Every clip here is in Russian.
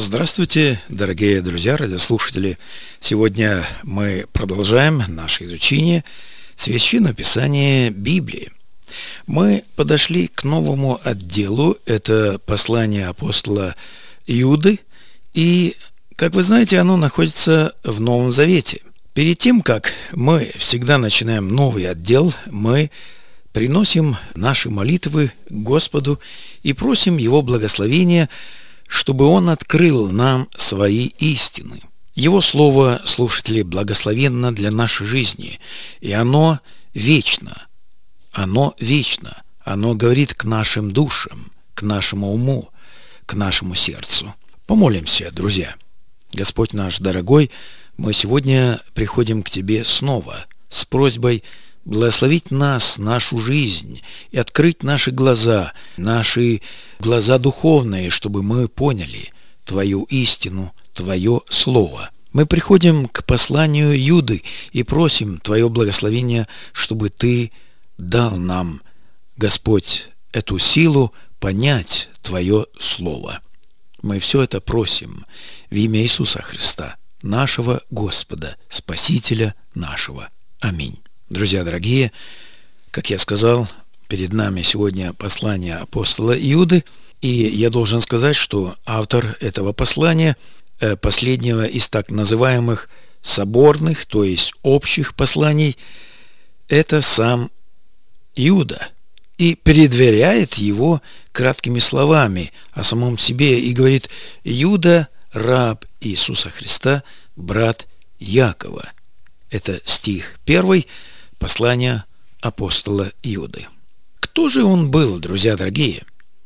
Здравствуйте, дорогие друзья, радиослушатели! Сегодня мы продолжаем наше изучение Священного Писания Библии. Мы подошли к новому отделу, это послание апостола Иуды, и, как вы знаете, оно находится в Новом Завете. Перед тем, как мы всегда начинаем новый отдел, мы приносим наши молитвы Господу и просим Его благословения, чтобы Он открыл нам свои истины. Его Слово, слушатели, благословенно для нашей жизни, и оно вечно. Оно вечно. Оно говорит к нашим душам, к нашему уму, к нашему сердцу. Помолимся, друзья. Господь наш дорогой, мы сегодня приходим к Тебе снова с просьбой благословить нас, нашу жизнь, и открыть наши глаза духовные, чтобы мы поняли Твою истину, Твое Слово. Мы приходим к посланию Иуды и просим Твое благословение, чтобы Ты дал нам, Господь, эту силу понять Твое Слово. Мы все это просим в имя Иисуса Христа, нашего Господа, Спасителя нашего. Аминь. Друзья дорогие, как я сказал, перед нами сегодня послание апостола Иуды, и я должен сказать, что автор этого послания, последнего из так называемых соборных, то есть общих посланий, это сам Иуда, и предверяет его краткими словами о самом себе и говорит: «Иуда, раб Иисуса Христа, брат Якова». Это стих 1 послания апостола Иуды. Кто же он был, друзья дорогие?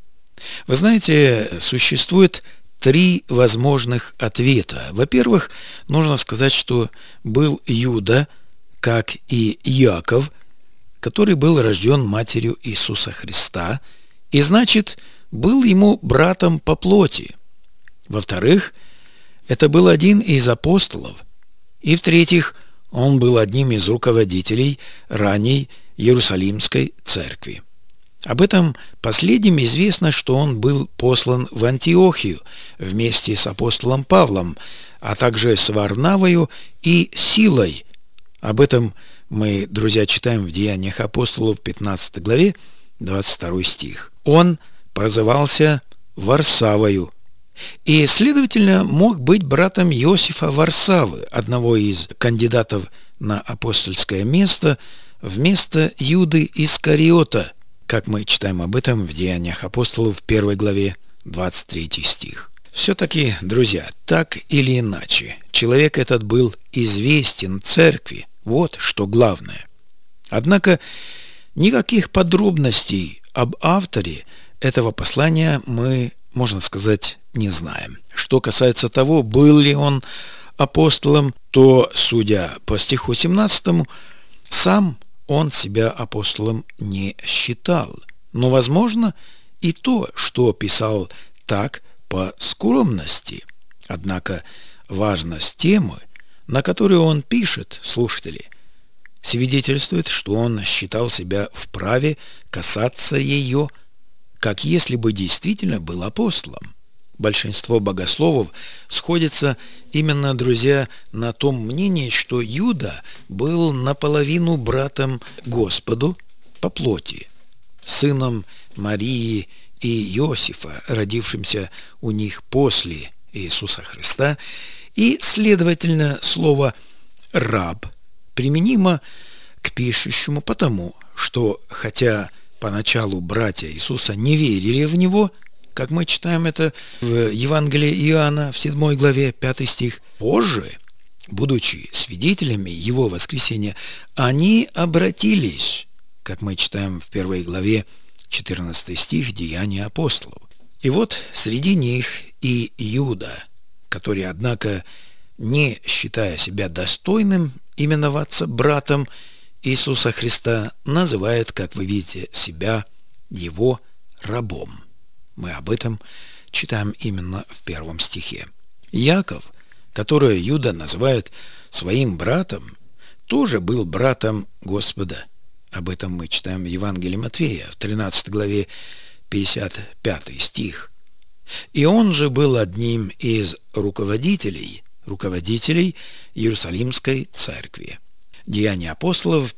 Вы знаете, существует 3 возможных ответа. Во-первых, нужно сказать, что был Иуда, как и Яков, который был рожден матерью Иисуса Христа, и значит, был ему братом по плоти. Во-вторых, это был один из апостолов. И в-третьих, он был одним из руководителей ранней Иерусалимской церкви. Об этом последнем известно, что он был послан в Антиохию вместе с апостолом Павлом, а также с Варнавою и Силой. Об этом мы, друзья, читаем в Деяниях апостолов, 15 главе, 22 стих. Он прозывался Варсавою, и, следовательно, мог быть братом Иосифа Варсавы, одного из кандидатов на апостольское место, вместо Иуды Искариота, как мы читаем об этом в Деяниях апостолов, в 1 главе, 23 стих. Все-таки, друзья, так или иначе, человек этот был известен церкви, вот что главное. Однако никаких подробностей об авторе этого послания мы, можно сказать, не знаем. Что касается того, был ли он апостолом, то, судя по стиху 17, сам он себя апостолом не считал. Но, возможно, и то, что писал так по скромности. Однако важность темы, на которую он пишет, слушатели, свидетельствует, что он считал себя вправе касаться ее, как если бы действительно был апостолом. Большинство богословов сходятся именно, друзья, на том мнении, что Иуда был наполовину братом Господу по плоти, сыном Марии и Иосифа, родившимся у них после Иисуса Христа, и, следовательно, слово «раб» применимо к пишущему потому, что, хотя поначалу братья Иисуса не верили в Него, как мы читаем это в Евангелии Иоанна в 7 главе, 5 стих, позже, будучи свидетелями Его воскресения, они обратились, как мы читаем в 1 главе, 14 стих Деяния апостолов. И вот среди них и Иуда, который, однако, не считая себя достойным именоваться братом Иисуса Христа, называет, как вы видите, себя Его рабом. Мы об этом читаем именно в 1 стихе. Яков, которого Иуда называет своим братом, тоже был братом Господа. Об этом мы читаем в Евангелии Матфея, в 13 главе, 55 стих. И он же был одним из руководителей Иерусалимской церкви. Деяния апостолов,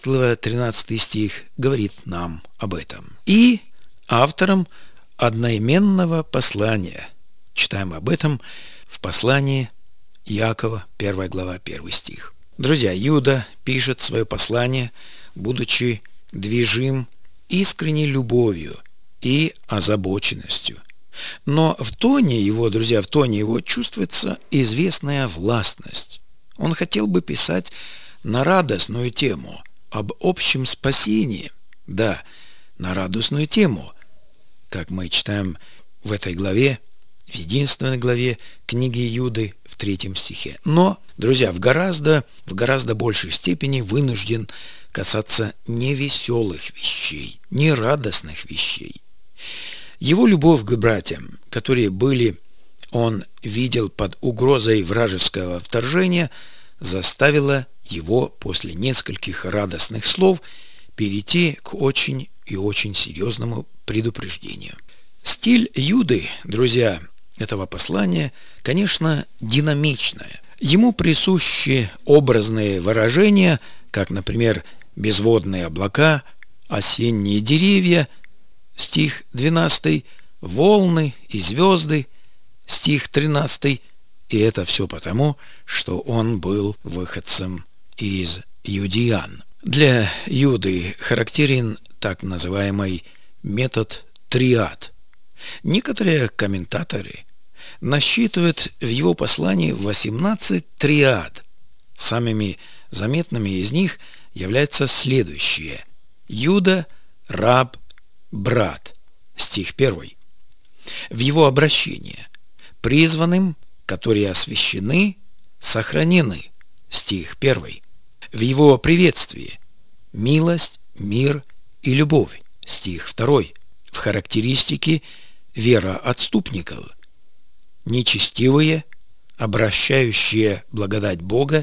15-13 стих, говорит нам об этом. И автором одноименного послания. Читаем об этом в послании Иакова, 1 глава, 1 стих. Друзья, Иуда пишет свое послание, будучи движим искренней любовью и озабоченностью. Но в тоне его, друзья, в тоне его чувствуется известная властность. Он хотел бы писать на радостную тему, об общем спасении. Да, на радостную тему, как мы читаем в этой главе, в единственной главе книги Иуды в 3 стихе. Но, друзья, в гораздо большей степени вынужден касаться невеселых вещей, нерадостных вещей. Его любовь к братьям, которые он видел под угрозой вражеского вторжения, заставила его после нескольких радостных слов перейти к очень и очень серьезному предупреждению. Стиль Иуды, друзья, этого послания, конечно, динамичное. Ему присущи образные выражения, как, например, безводные облака, осенние деревья, стих 12, волны и звезды, стих 13, и это все потому, что он был выходцем из иудеян. Для Иуды характерен так называемый метод триад. Некоторые комментаторы насчитывают в его послании 18 триад. Самыми заметными из них являются следующие: Иуда, раб, брат, стих 1. В его обращении: призванным, которые освящены, сохранены, стих 1. В его приветствии: милость, мир и любовь, стих 2. В характеристике: вера отступников: нечестивые, обращающие благодать Бога,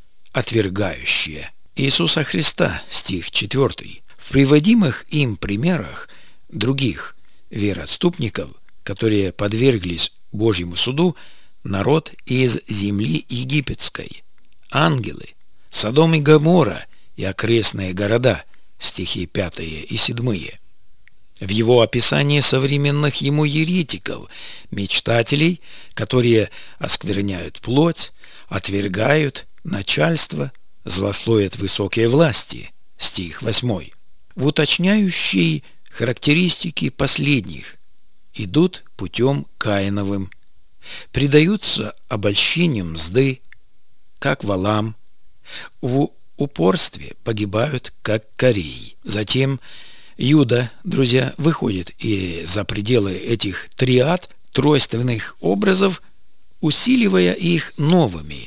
отвергающие Иисуса Христа, стих 4. В приводимых им примерах других вероотступников, которые подверглись Божьему суду, народ из земли египетской, ангелы, Содом и Гоморра и окрестные города, стихи 5 и 7. В его описании современных ему еретиков, мечтателей, которые оскверняют плоть, отвергают начальство, злословят высокие власти, стих 8. В уточняющей характеристики последних: идут путем Каиновым, предаются обольщениям мзды, как Валам, в упорстве погибают, как Корей. Затем Иуда, друзья, выходит и за пределы этих триад тройственных образов, усиливая их новыми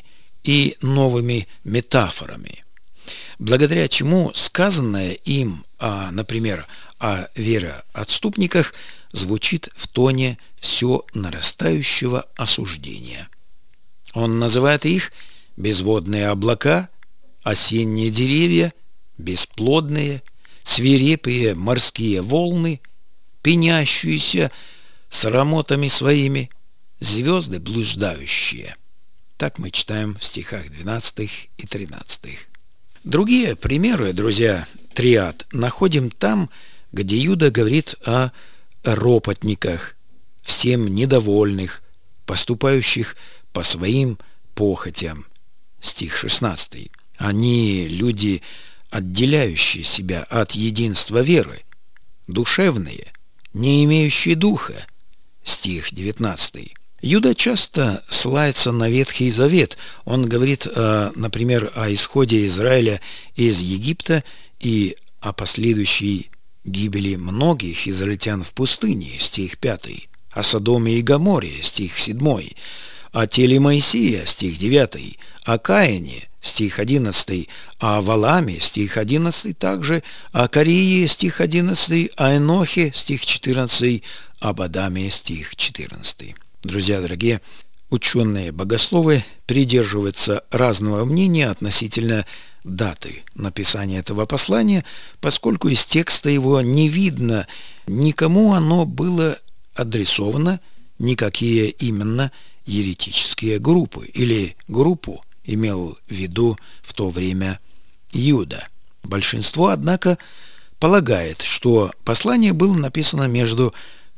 метафорами, благодаря чему сказанное им, например, о вероотступниках, звучит в тоне все нарастающего осуждения. Он называет их безводные облака, осенние деревья, бесплодные, свирепые морские волны, пенящиеся срамотами своими, звезды блуждающие. Так мы читаем в стихах 12 и 13. Другие примеры, друзья, триад находим там, где Иуда говорит о ропотниках, всем недовольных, поступающих по своим похотям. Стих 16. Они люди, отделяющие себя от единства веры, душевные, не имеющие духа. Стих 19. Иуда часто ссылается на Ветхий Завет. Он говорит, например, о исходе Израиля из Египта и о последующей гибели многих израильтян в пустыне, стих 5, о Содоме и Гоморе, стих 7, о теле Моисея, стих 9, о Каине, стих 11, о Валаме, стих 11, также о Корее, стих 11, о Енохе, стих 14, об Адаме, стих 14. Друзья дорогие, ученые-богословы придерживаются разного мнения относительно даты написания этого послания, поскольку из текста его не видно, никому оно было адресовано никакие именно еретические группы или группу имел в виду в то время Иуда. Большинство, однако, полагает, что послание было написано между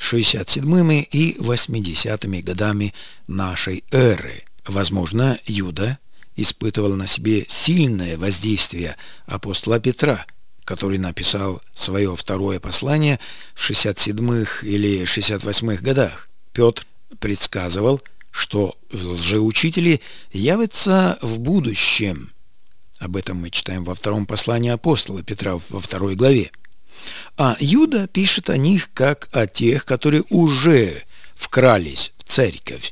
67 и 80 годами нашей эры. Возможно, Иуда испытывал на себе сильное воздействие апостола Петра, который написал свое второе послание в 67 или 68 годах. Петр предсказывал, что лжеучители явятся в будущем. Об этом мы читаем во втором послании апостола Петра во 2 главе. А Иуда пишет о них как о тех, которые уже вкрались в церковь.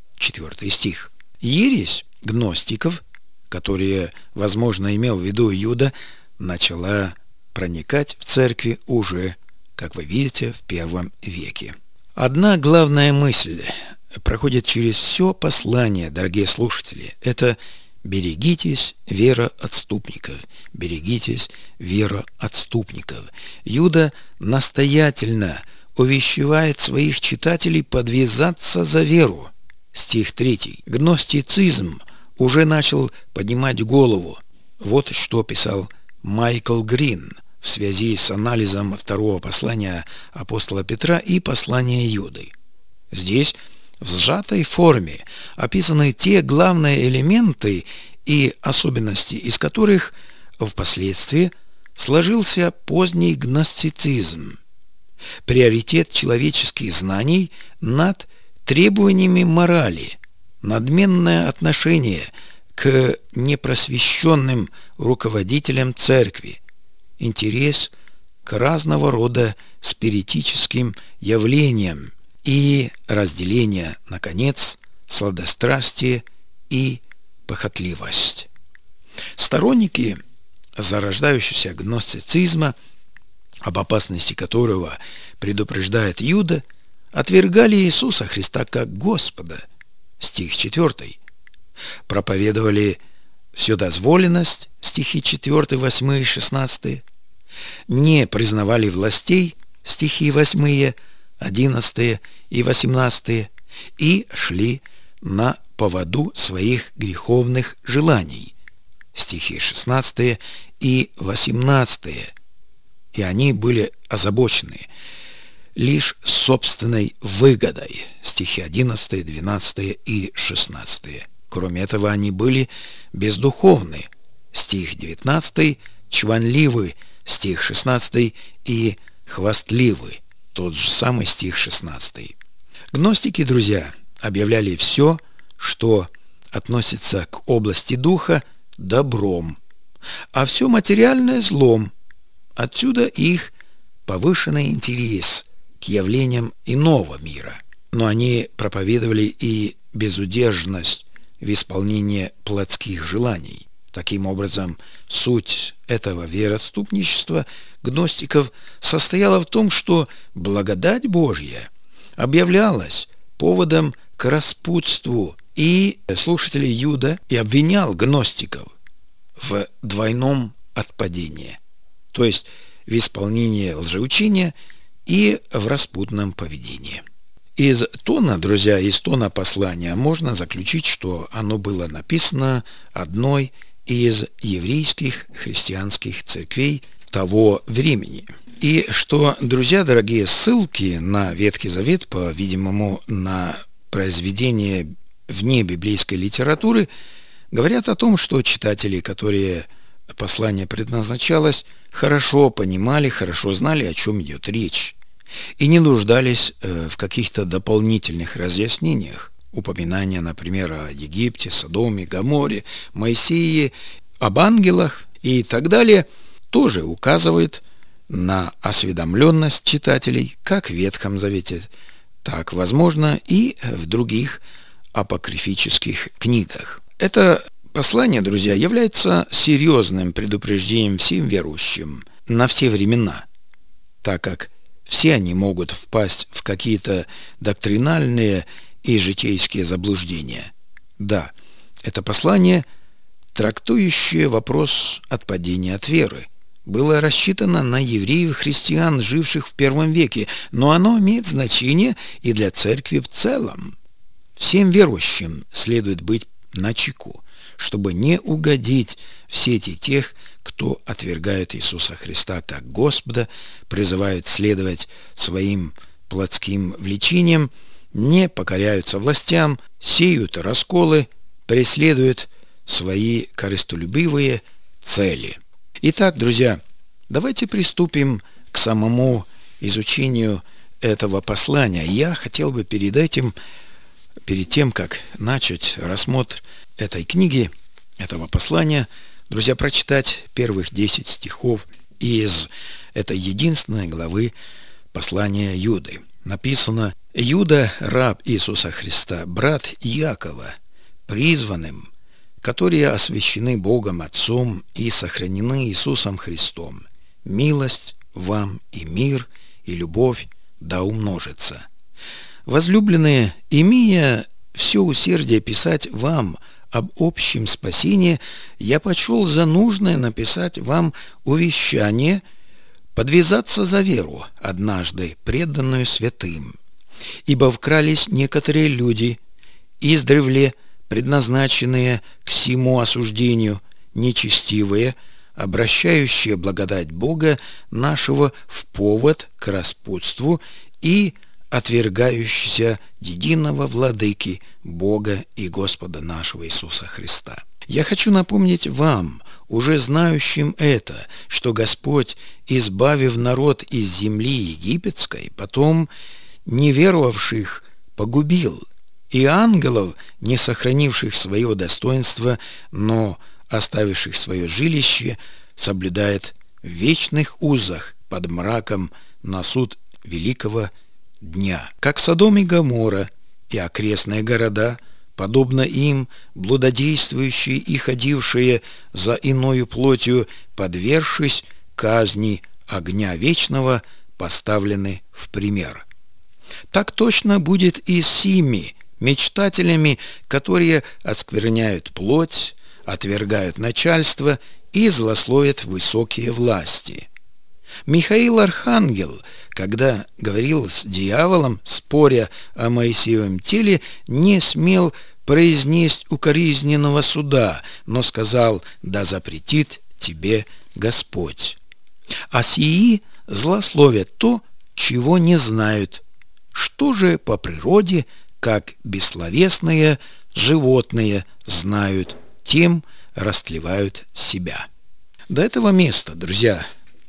4 стих. Ересь гностиков, которые, возможно, имел в виду Иуда, начала проникать в церкви уже, как вы видите, в первом веке. Одна главная мысль проходит через все послание, дорогие слушатели. Это «берегитесь вероотступников». «Берегитесь вероотступников». Иуда настоятельно увещевает своих читателей подвязаться за веру. Стих 3. Гностицизм уже начал поднимать голову. Вот что писал Майкл Грин в связи с анализом второго послания апостола Петра и послания Иуды. Здесь в сжатой форме описаны те главные элементы и особенности, из которых впоследствии сложился поздний гностицизм. Приоритет человеческих знаний над требованиями морали, надменное отношение к непросвещенным руководителям церкви, интерес к разного рода спиритическим явлениям и разделение, наконец, сладострастие и похотливость. Сторонники зарождающегося гностицизма, об опасности которого предупреждает Иуда, отвергали Иисуса Христа как Господа. Стих 4. Проповедовали вседозволенность, стихи 4, 8 и 16. Не признавали властей, стихи 8, 11 и 18. И шли на поводу своих греховных желаний, стихи 16 и 18. И они были озабочены лишь собственной выгодой, стихи 11, 12 и 16. Кроме этого, они были бездуховны, стих 19, чванливы, стих 16, и хвастливы, тот же самый стих 16. Гностики, друзья, объявляли все, что относится к области духа, добром, а все материальное злом. Отсюда их повышенный интерес к явлениям иного мира. Но они проповедовали и безудержность в исполнении плотских желаний. Таким образом, суть этого вероотступничества гностиков состояла в том, что благодать Божья объявлялась поводом к распутству, и слушатель Иуда и обвинял гностиков в двойном отпадении, то есть в исполнении лжеучения и в распутном поведении. Из тона, друзья, из тона послания можно заключить, что оно было написано одной из еврейских христианских церквей того времени. И что, друзья дорогие, ссылки на Ветхий Завет, по-видимому, на произведения вне библейской литературы, говорят о том, что читатели, которые послание предназначалось, хорошо понимали, хорошо знали, о чем идет речь, и не нуждались в каких-то дополнительных разъяснениях. Упоминания, например, о Египте, Содоме, Гоморе, Моисее, об ангелах и так далее, тоже указывает на осведомленность читателей как в Ветхом Завете, так, возможно, и в других апокрифических книгах. Это послание, друзья, является серьезным предупреждением всем верующим на все времена, так как все они могут впасть в какие-то доктринальные и житейские заблуждения. Да, это послание, трактующее вопрос отпадения от веры, было рассчитано на евреев-христиан, живших в первом веке, но оно имеет значение и для церкви в целом. Всем верующим следует быть начеку, чтобы не угодить в сети тех, кто отвергает Иисуса Христа как Господа, призывают следовать своим плотским влечениям, не покоряются властям, сеют расколы, преследуют свои корыстолюбивые цели. Итак, друзья, давайте приступим к самому изучению этого послания. Я хотел бы перед тем, как начать рассмотр этой книги, этого послания, друзья, прочитать первых 10 стихов из этой единственной главы послания Юды. Написано: «Юда, раб Иисуса Христа, брат Иакова, призванным, которые освящены Богом Отцом и сохранены Иисусом Христом, милость вам и мир, и любовь да умножится. Возлюбленные, имея все усердие писать вам об общем спасении, я почел за нужное написать вам увещание, подвязаться за веру, однажды преданную святым. Ибо вкрались некоторые люди, издревле предназначенные к сему осуждению, нечестивые, обращающие благодать Бога нашего в повод к распутству и отвергающиеся единого Владыки Бога и Господа нашего Иисуса Христа. Я хочу напомнить вам, уже знающим это, что Господь, избавив народ из земли египетской, потом неверовавших погубил, и ангелов, не сохранивших свое достоинство, но оставивших свое жилище, соблюдает в вечных узах под мраком на суд великого дня. Как Содом и Гоморра и окрестные города, подобно им, блудодействующие и ходившие за иною плотью, подвергшись казни огня вечного, поставлены в пример. Так точно будет и с сими мечтателями, которые оскверняют плоть, отвергают начальство и злословят высокие власти. Михаил Архангел, когда говорил с дьяволом, споря о Моисеевом теле, не смел произнесть укоризненного суда, но сказал: «Да запретит тебе Господь». А сии злословят то, чего не знают. Что же по природе, как бессловесные животные знают, тем растлевают себя. До этого места, друзья,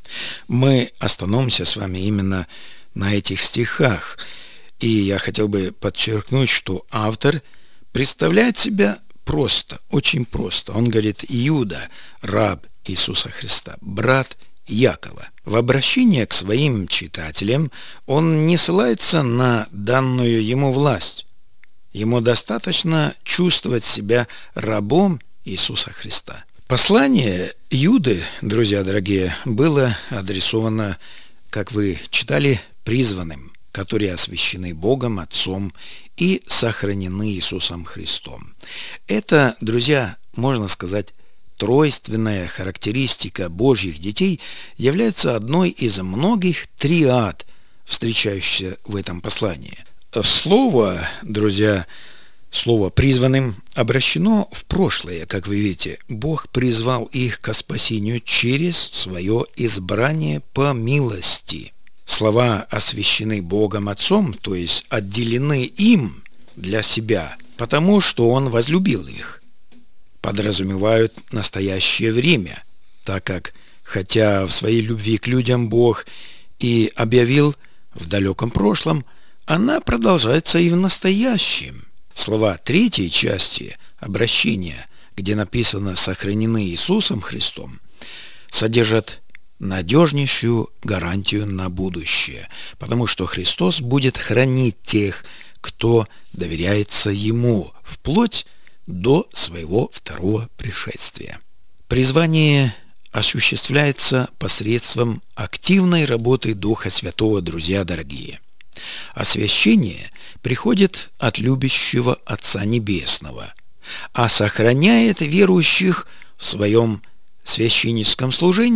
мы остановимся с вами именно на этих стихах. И я хотел бы подчеркнуть, что автор представляет себя просто, очень просто. Он говорит: Иуда, раб Иисуса Христа, брат Иакова. В обращении к своим читателям он не ссылается на данную ему власть. Ему достаточно чувствовать себя рабом Иисуса Христа. Послание Иуды, друзья дорогие, было адресовано, как вы читали, призванным, которые освящены Богом Отцом и сохранены Иисусом Христом. Это, друзья, можно сказать, тройственная характеристика Божьих детей является одной из многих триад, встречающихся в этом послании. Слово, друзья, слово «призванным» обращено в прошлое, как вы видите. Бог призвал их ко спасению через свое избрание по милости. Слова «освящены Богом Отцом», то есть отделены им для себя, потому что Он возлюбил их, подразумевают настоящее время, так как, хотя в своей любви к людям Бог и объявил в далеком прошлом, она продолжается и в настоящем. Слова третьей части обращения, где написано «сохранены Иисусом Христом», содержат надежнейшую гарантию на будущее, потому что Христос будет хранить тех, кто доверяется Ему, вплоть до своего второго пришествия. Призвание осуществляется посредством активной работы Духа Святого, друзья дорогие. Освящение приходит от любящего Отца Небесного, а сохраняет верующих в своем священническом служении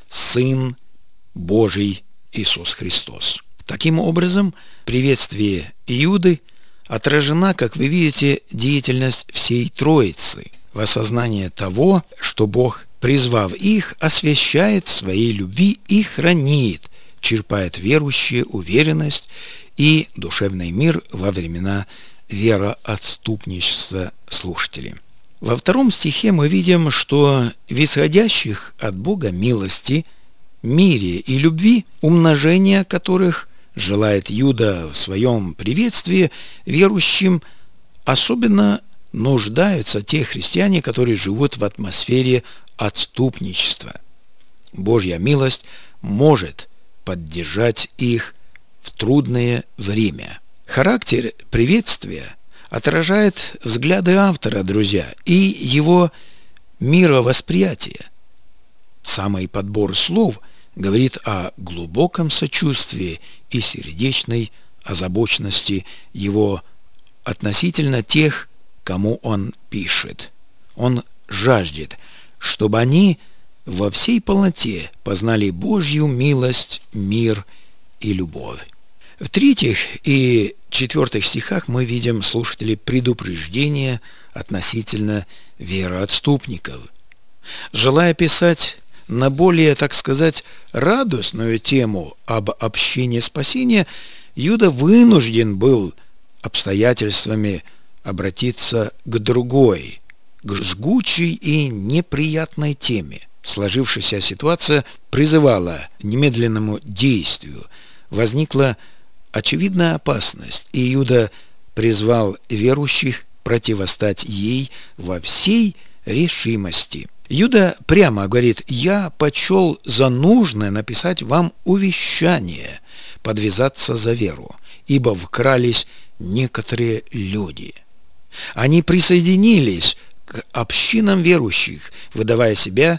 Сын Божий Иисус Христос. Таким образом, в приветствии Иуды отражена, как вы видите, деятельность всей Троицы в осознании того, что Бог, призвав их, освящает в своей любви и хранит, черпает верующие уверенность и душевный мир во времена вероотступничества слушателей. Во 2 стихе мы видим, что в исходящих от Бога милости, мире и любви, умножение которых желает Иуда в своем приветствии верующим, особенно нуждаются те христиане, которые живут в атмосфере отступничества. Божья милость может поддержать их в трудное время. Характер приветствия отражает взгляды автора, друзья, и его мировосприятие. Самый подбор слов говорит о глубоком сочувствии и сердечной озабоченности его относительно тех, кому он пишет. Он жаждет, чтобы они во всей полноте познали Божью милость, мир и любовь. В 3 и 4 стихах мы видим, слушатели, предупреждение относительно вероотступников. Желая писать на более, так сказать, радостную тему об общении спасения, Иуда вынужден был обстоятельствами обратиться к другой, к жгучей и неприятной теме. Сложившаяся ситуация призывала к немедленному действию. Возникла очевидная опасность, и Иуда призвал верующих противостать ей во всей решимости. Иуда прямо говорит: «Я почел за нужное написать вам увещание, подвязаться за веру, ибо вкрались некоторые люди». Они присоединились к общинам верующих, выдавая себя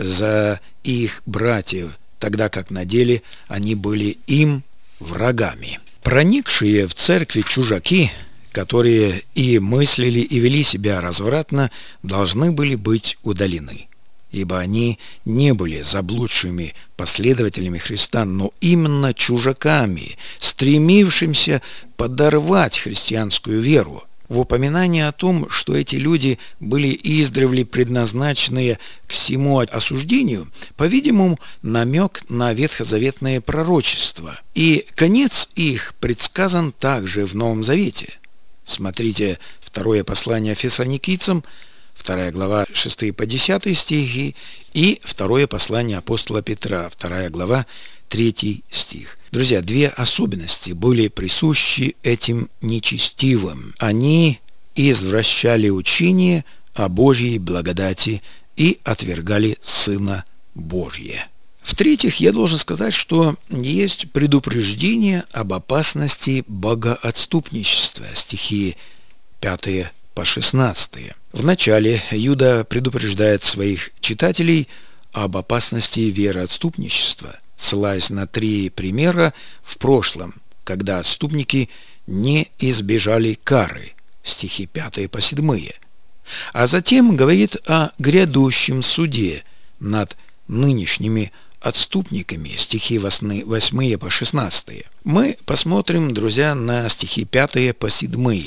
за их братьев, тогда как на деле они были им врагами. Проникшие в церкви чужаки, которые и мыслили, и вели себя развратно, должны были быть удалены, ибо они не были заблудшими последователями Христа, но именно чужаками, стремившимся подорвать христианскую веру. В упоминании о том, что эти люди были издревле предназначены к всему осуждению, по-видимому, намек на ветхозаветное пророчество. И конец их предсказан также в Новом Завете. Смотрите 2 послание Фессалоникийцам, 2 глава 6 по 10 стихи, и 2 послание апостола Петра, 2 глава 3 стих. Друзья, 2 особенности были присущи этим нечестивым. Они извращали учение о Божьей благодати и отвергали Сына Божия. В-третьих, я должен сказать, что есть предупреждение об опасности богоотступничества, стихи 5 по 16. Вначале Иуда предупреждает своих читателей об опасности вероотступничества, ссылаясь на 3 примера в прошлом, когда отступники не избежали кары, стихи 5 по 7, а затем говорит о грядущем суде над нынешними отступниками, стихи 8 по 16. Мы посмотрим, друзья, на стихи 5 по 7,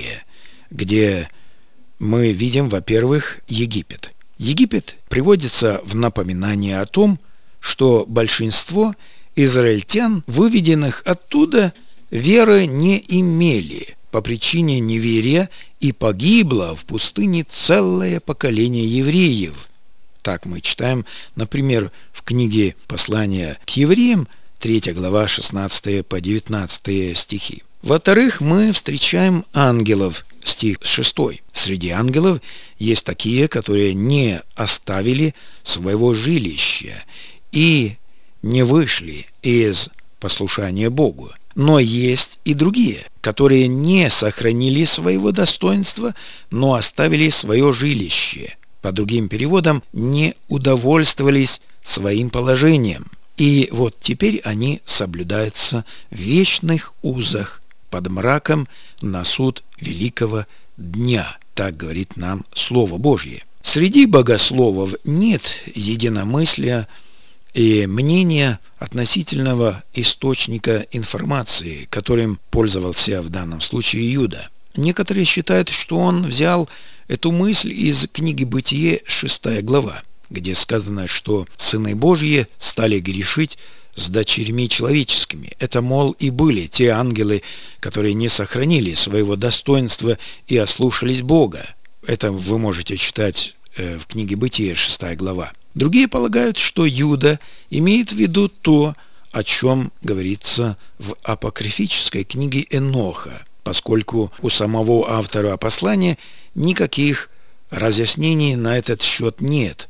где мы видим, во-первых, Египет. Египет приводится в напоминание о том, что большинство израильтян, выведенных оттуда, веры не имели по причине неверия, и погибло в пустыне целое поколение евреев. Так мы читаем, например, в книге «Послание к евреям», 3 глава 16 по 19 стихи. Во-вторых, мы встречаем ангелов, стих 6. Среди ангелов есть такие, которые не оставили своего жилища и не вышли из послушания Богу. Но есть и другие, которые не сохранили своего достоинства, но оставили свое жилище. По другим переводам, не удовольствовались своим положением. И вот теперь они соблюдаются в вечных узах под мраком на суд великого дня. Так говорит нам Слово Божье. Среди богословов нет единомыслия и мнение относительного источника информации, которым пользовался в данном случае Иуда. Некоторые считают, что он взял эту мысль из книги «Бытие», 6 глава, где сказано, что сыны Божьи стали грешить с дочерьми человеческими. Это, мол, и были те ангелы, которые не сохранили своего достоинства и ослушались Бога. Это вы можете читать в книге «Бытие», 6 глава. Другие полагают, что Иуда имеет в виду то, о чем говорится в апокрифической книге Еноха, поскольку у самого автора послания никаких разъяснений на этот счет нет.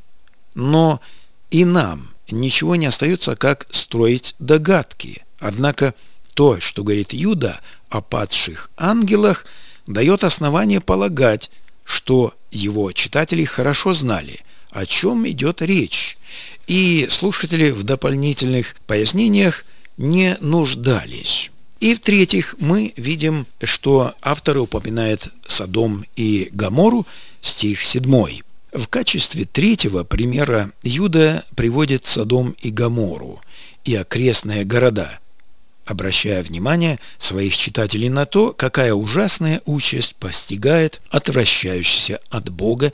Но и нам ничего не остается, как строить догадки. Однако то, что говорит Иуда о падших ангелах, дает основание полагать, что его читатели хорошо знали, о чем идет речь, и слушатели в дополнительных пояснениях не нуждались. И в-третьих, мы видим, что автор упоминает Содом и Гоморру, стих 7. В качестве третьего примера Иуда приводит Содом и Гоморру и окрестные города, обращая внимание своих читателей на то, какая ужасная участь постигает отвращающихся от Бога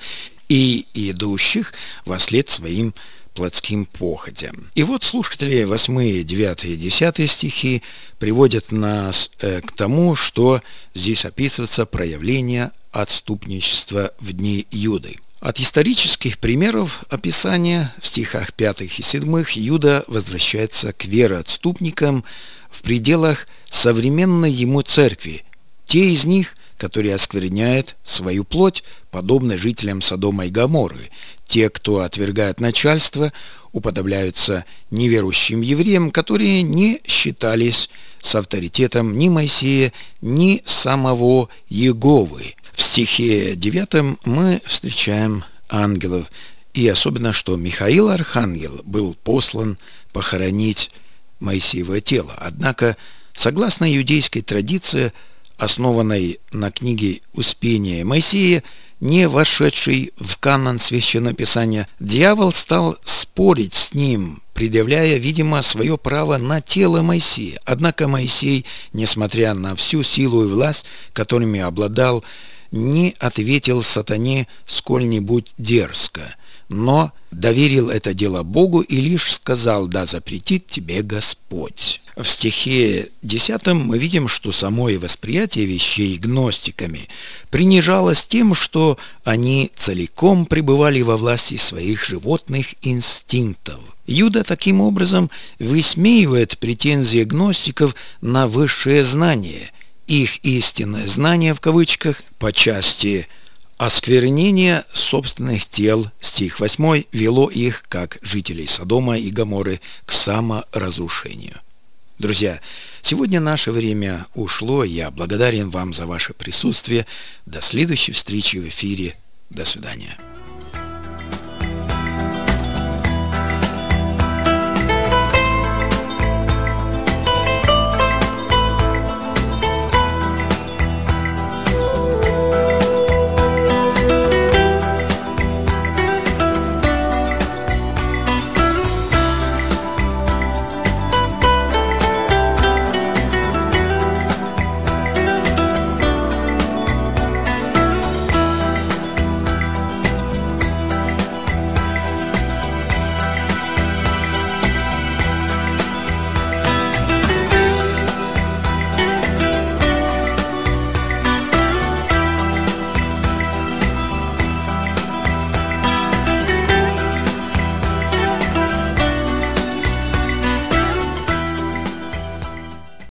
и идущих вослед своим плотским похотям. И вот слушатели 8, 9 и 10 стихи приводят нас к тому, что здесь описывается проявление отступничества в дни Иуды. От исторических примеров описания в стихах 5 и 7 Иуда возвращается к вероотступникам в пределах современной ему церкви. Те из них, которые оскверняют свою плоть, подобно жителям Содома и Гоморры. Те, кто отвергает начальство, уподобляются неверующим евреям, которые не считались с авторитетом ни Моисея, ни самого Иеговы. В стихе 9 мы встречаем ангелов, и особенно, что Михаил Архангел был послан похоронить Моисеево тело. Однако, согласно иудейской традиции, основанной на книге «Успение Моисея», не вошедший в канон Священного Писания, дьявол стал спорить с ним, предъявляя, видимо, свое право на тело Моисея. Однако Моисей, несмотря на всю силу и власть, которыми обладал, не ответил сатане сколь-нибудь дерзко, но доверил это дело Богу и лишь сказал: «Да запретит тебе Господь». В стихе 10 мы видим, что самое восприятие вещей гностиками принижалось тем, что они целиком пребывали во власти своих животных инстинктов. Иуда таким образом высмеивает претензии гностиков на высшее знание. Их истинное знание, в кавычках, по части осквернение собственных тел, стих 8, вело их, как жителей Содома и Гоморры, к саморазрушению. Друзья, сегодня наше время ушло. Я благодарен вам за ваше присутствие. До следующей встречи в эфире. До свидания.